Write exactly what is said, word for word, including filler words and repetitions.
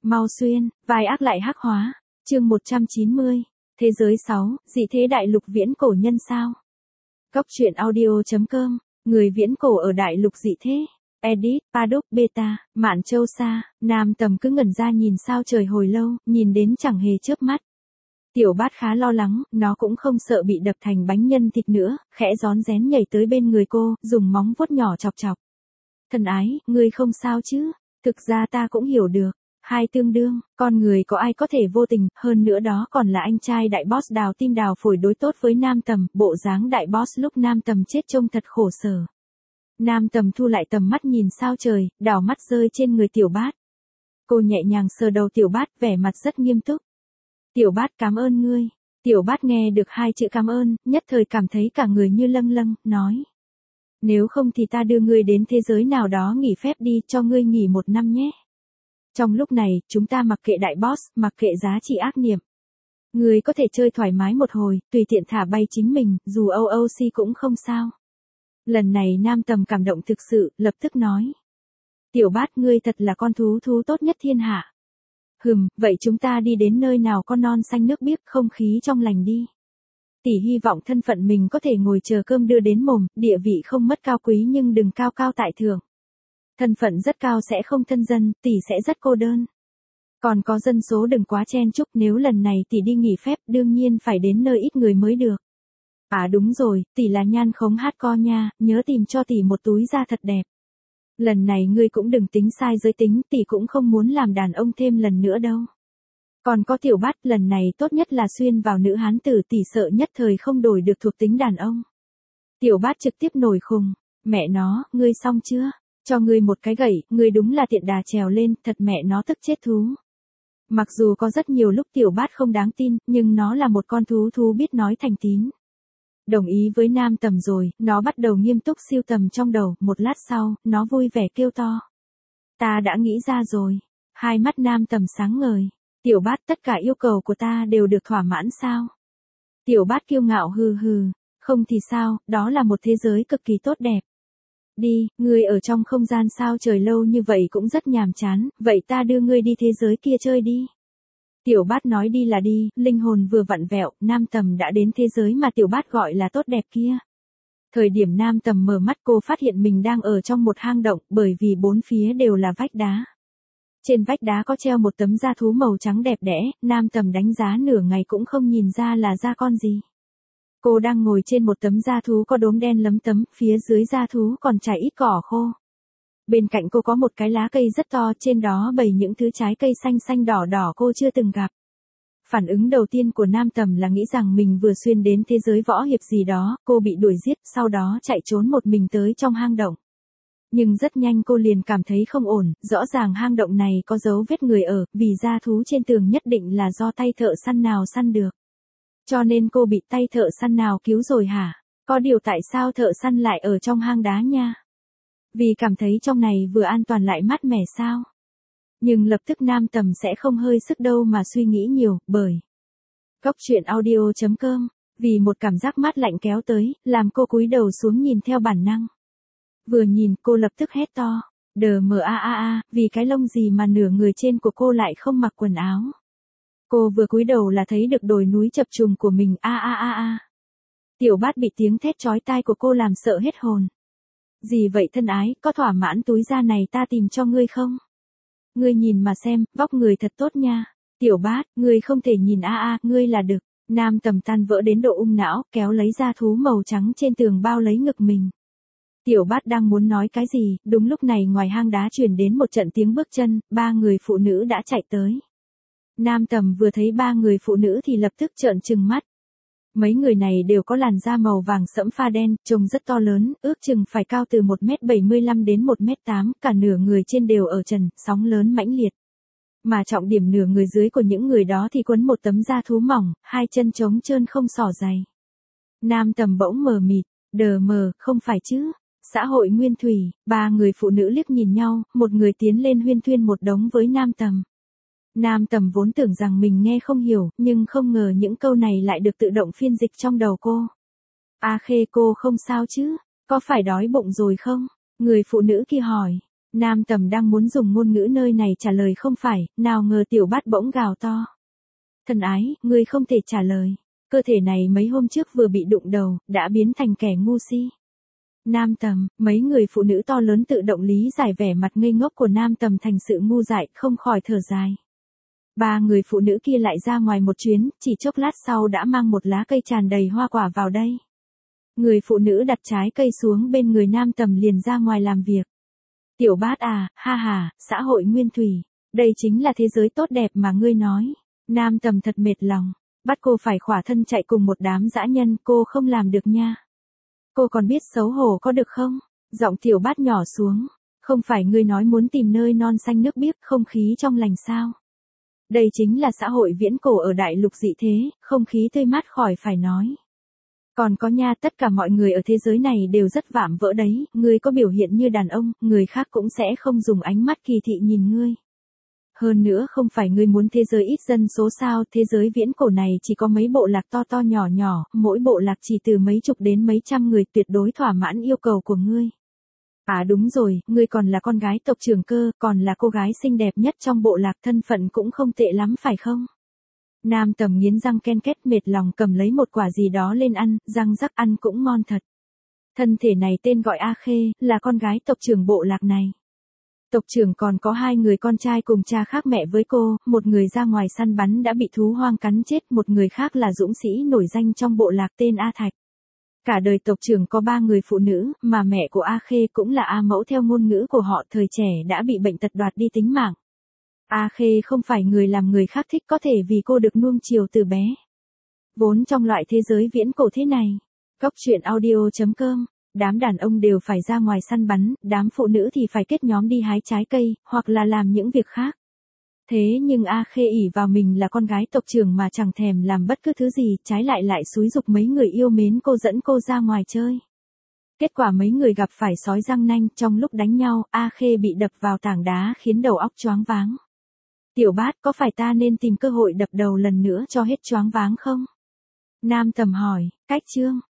Mau xuyên, vai ác lại hắc hóa. Chương một trăm chín mươi. Thế giới sáu, dị thế đại lục viễn cổ nhân sao? Cốc truyện audio chấm com, người viễn cổ ở đại lục dị thế. Edit, Paddock, Beta, Mạn Châu Sa, Nam Tầm cứ ngẩn ra nhìn sao trời hồi lâu, nhìn đến chẳng hề chớp mắt. Tiểu Bát khá lo lắng, nó cũng không sợ bị đập thành bánh nhân thịt nữa, khẽ rón rén nhảy tới bên người cô, dùng móng vuốt nhỏ chọc chọc. Thân ái, ngươi không sao chứ? Thực ra ta cũng hiểu được. Hai tương đương, con người có ai có thể vô tình, hơn nữa đó còn là anh trai đại boss đào tim đào phổi đối tốt với Nam Tầm, bộ dáng đại boss lúc Nam Tầm chết trông thật khổ sở. Nam Tầm thu lại tầm mắt nhìn sao trời, đảo mắt rơi trên người Tiểu Bát. Cô nhẹ nhàng sờ đầu Tiểu Bát, vẻ mặt rất nghiêm túc. Tiểu Bát cảm ơn ngươi. Tiểu Bát nghe được hai chữ cảm ơn, nhất thời cảm thấy cả người như lâng lâng, nói. Nếu không thì ta đưa ngươi đến thế giới nào đó nghỉ phép đi, cho ngươi nghỉ một năm nhé. Trong lúc này, chúng ta mặc kệ đại boss, mặc kệ giá trị ác niệm. Ngươi có thể chơi thoải mái một hồi, tùy tiện thả bay chính mình, dù o o xê cũng không sao. Lần này Nam Tầm cảm động thực sự, lập tức nói. Tiểu Bát ngươi thật là con thú thú tốt nhất thiên hạ. Hừm, vậy chúng ta đi đến nơi nào có non xanh nước biếc, không khí trong lành đi. Tỷ hy vọng thân phận mình có thể ngồi chờ cơm đưa đến mồm, địa vị không mất cao quý nhưng đừng cao cao tại thượng. Thân phận rất cao sẽ không thân dân, tỷ sẽ rất cô đơn. Còn có dân số đừng quá chen chúc, nếu lần này tỷ đi nghỉ phép đương nhiên phải đến nơi ít người mới được. À đúng rồi, tỷ là nhan khống hardcore nha, nhớ tìm cho tỷ một túi da thật đẹp. Lần này ngươi cũng đừng tính sai giới tính, tỷ cũng không muốn làm đàn ông thêm lần nữa đâu. Còn có Tiểu Bát, lần này tốt nhất là xuyên vào nữ hán tử, tỷ sợ nhất thời không đổi được thuộc tính đàn ông. Tiểu Bát trực tiếp nổi khùng, mẹ nó, ngươi xong chưa? Cho ngươi một cái gậy, ngươi đúng là tiện đà trèo lên, thật mẹ nó tức chết thú. Mặc dù có rất nhiều lúc Tiểu Bát không đáng tin, nhưng nó là một con thú thú biết nói thành tín. Đồng ý với Nam Tầm rồi, nó bắt đầu nghiêm túc siêu tầm trong đầu, một lát sau, nó vui vẻ kêu to. Ta đã nghĩ ra rồi. Hai mắt Nam Tầm sáng ngời. Tiểu Bát, tất cả yêu cầu của ta đều được thỏa mãn sao? Tiểu Bát kiêu ngạo hừ hừ, không thì sao, đó là một thế giới cực kỳ tốt đẹp. Đi, ngươi ở trong không gian sao trời lâu như vậy cũng rất nhàm chán, vậy ta đưa ngươi đi thế giới kia chơi đi. Tiểu Bát nói đi là đi, linh hồn vừa vặn vẹo, Nam Tầm đã đến thế giới mà Tiểu Bát gọi là tốt đẹp kia. Thời điểm Nam Tầm mở mắt cô phát hiện mình đang ở trong một hang động, bởi vì bốn phía đều là vách đá. Trên vách đá có treo một tấm da thú màu trắng đẹp đẽ, Nam Tầm đánh giá nửa ngày cũng không nhìn ra là da con gì. Cô đang ngồi trên một tấm da thú có đốm đen lấm tấm, phía dưới da thú còn trải ít cỏ khô. Bên cạnh cô có một cái lá cây rất to, trên đó bày những thứ trái cây xanh xanh đỏ đỏ cô chưa từng gặp. Phản ứng đầu tiên của Nam Tầm là nghĩ rằng mình vừa xuyên đến thế giới võ hiệp gì đó, cô bị đuổi giết, sau đó chạy trốn một mình tới trong hang động. Nhưng rất nhanh cô liền cảm thấy không ổn, rõ ràng hang động này có dấu vết người ở, vì da thú trên tường nhất định là do tay thợ săn nào săn được. Cho nên cô bị tay thợ săn nào cứu rồi hả? Có điều tại sao thợ săn lại ở trong hang đá nha? Vì cảm thấy trong này vừa an toàn lại mát mẻ sao? Nhưng lập tức Nam Tầm sẽ không hơi sức đâu mà suy nghĩ nhiều, bởi Cốc truyện audio chấm com, vì một cảm giác mát lạnh kéo tới, làm cô cúi đầu xuống nhìn theo bản năng. Vừa nhìn cô lập tức hét to, đờ mờ a a a, vì cái lông gì mà nửa người trên của cô lại không mặc quần áo. Cô vừa cúi đầu là thấy được đồi núi chập trùng của mình, a a a a. Tiểu Bát bị tiếng thét chói tai của cô làm sợ hết hồn. Gì vậy thân ái, có thỏa mãn túi da này ta tìm cho ngươi không? Ngươi nhìn mà xem, vóc người thật tốt nha. Tiểu Bát, ngươi không thể nhìn a a, ngươi là đực. Nam Tầm tan vỡ đến độ ung não, kéo lấy da thú màu trắng trên tường bao lấy ngực mình. Tiểu Bát đang muốn nói cái gì, đúng lúc này ngoài hang đá truyền đến một trận tiếng bước chân, ba người phụ nữ đã chạy tới. Nam Tầm vừa thấy ba người phụ nữ thì lập tức trợn trừng mắt. Mấy người này đều có làn da màu vàng sẫm pha đen, trông rất to lớn, ước chừng phải cao từ một mét bảy mươi lăm đến một mét tám, cả nửa người trên đều ở trần, sóng lớn mãnh liệt. Mà trọng điểm nửa người dưới của những người đó thì quấn một tấm da thú mỏng, hai chân trống trơn không xỏ giày. Nam Tầm bỗng mờ mịt, đờ mờ, không phải chứ? Xã hội nguyên thủy, ba người phụ nữ liếc nhìn nhau, một người tiến lên huyên thuyên một đống với Nam Tầm. Nam Tầm vốn tưởng rằng mình nghe không hiểu, nhưng không ngờ những câu này lại được tự động phiên dịch trong đầu cô. A Khê cô không sao chứ? Có phải đói bụng rồi không? Người phụ nữ kia hỏi. Nam Tầm đang muốn dùng ngôn ngữ nơi này trả lời không phải, nào ngờ Tiểu Bát bỗng gào to. Thân ái, ngươi không thể trả lời. Cơ thể này mấy hôm trước vừa bị đụng đầu, đã biến thành kẻ ngu si. Nam Tầm, mấy người phụ nữ to lớn tự động lý giải vẻ mặt ngây ngốc của Nam Tầm thành sự ngu dại, không khỏi thở dài. Ba người phụ nữ kia lại ra ngoài một chuyến, chỉ chốc lát sau đã mang một lá cây tràn đầy hoa quả vào đây. Người phụ nữ đặt trái cây xuống bên người Nam Tầm liền ra ngoài làm việc. Tiểu Bát à, ha ha, xã hội nguyên thủy, đây chính là thế giới tốt đẹp mà ngươi nói. Nam Tầm thật mệt lòng, bắt cô phải khỏa thân chạy cùng một đám dã nhân, cô không làm được nha. Cô còn biết xấu hổ có được không? Giọng Tiểu Bát nhỏ xuống, không phải ngươi nói muốn tìm nơi non xanh nước biếc, không khí trong lành sao? Đây chính là xã hội viễn cổ ở đại lục dị thế, không khí tươi mát khỏi phải nói. Còn có nha, tất cả mọi người ở thế giới này đều rất vạm vỡ đấy, ngươi có biểu hiện như đàn ông, người khác cũng sẽ không dùng ánh mắt kỳ thị nhìn ngươi. Hơn nữa không phải ngươi muốn thế giới ít dân số sao, thế giới viễn cổ này chỉ có mấy bộ lạc to to nhỏ nhỏ, mỗi bộ lạc chỉ từ mấy chục đến mấy trăm người, tuyệt đối thỏa mãn yêu cầu của ngươi. À đúng rồi, ngươi còn là con gái tộc trưởng cơ, còn là cô gái xinh đẹp nhất trong bộ lạc, thân phận cũng không tệ lắm phải không? Nam Tầm nghiến răng ken két mệt lòng cầm lấy một quả gì đó lên ăn, răng rắc ăn cũng ngon thật. Thân thể này tên gọi A Khê, là con gái tộc trưởng bộ lạc này. Tộc trưởng còn có hai người con trai cùng cha khác mẹ với cô, một người ra ngoài săn bắn đã bị thú hoang cắn chết, một người khác là dũng sĩ nổi danh trong bộ lạc tên A Thạch. Cả đời tộc trưởng có ba người phụ nữ, mà mẹ của A Khê cũng là A Mẫu theo ngôn ngữ của họ, thời trẻ đã bị bệnh tật đoạt đi tính mạng. A Khê không phải người làm người khác thích, có thể vì cô được nuông chiều từ bé. Vốn trong loại thế giới viễn cổ thế này, Cóc truyện audio chấm com, đám đàn ông đều phải ra ngoài săn bắn, đám phụ nữ thì phải kết nhóm đi hái trái cây, hoặc là làm những việc khác. Thế nhưng A Khê ỷ vào mình là con gái tộc trưởng mà chẳng thèm làm bất cứ thứ gì, trái lại lại xúi giục mấy người yêu mến cô dẫn cô ra ngoài chơi. Kết quả mấy người gặp phải sói răng nanh, trong lúc đánh nhau, A Khê bị đập vào tảng đá khiến đầu óc choáng váng. Tiểu Bát, có phải ta nên tìm cơ hội đập đầu lần nữa cho hết choáng váng không? Nam Tầm hỏi, cách chương.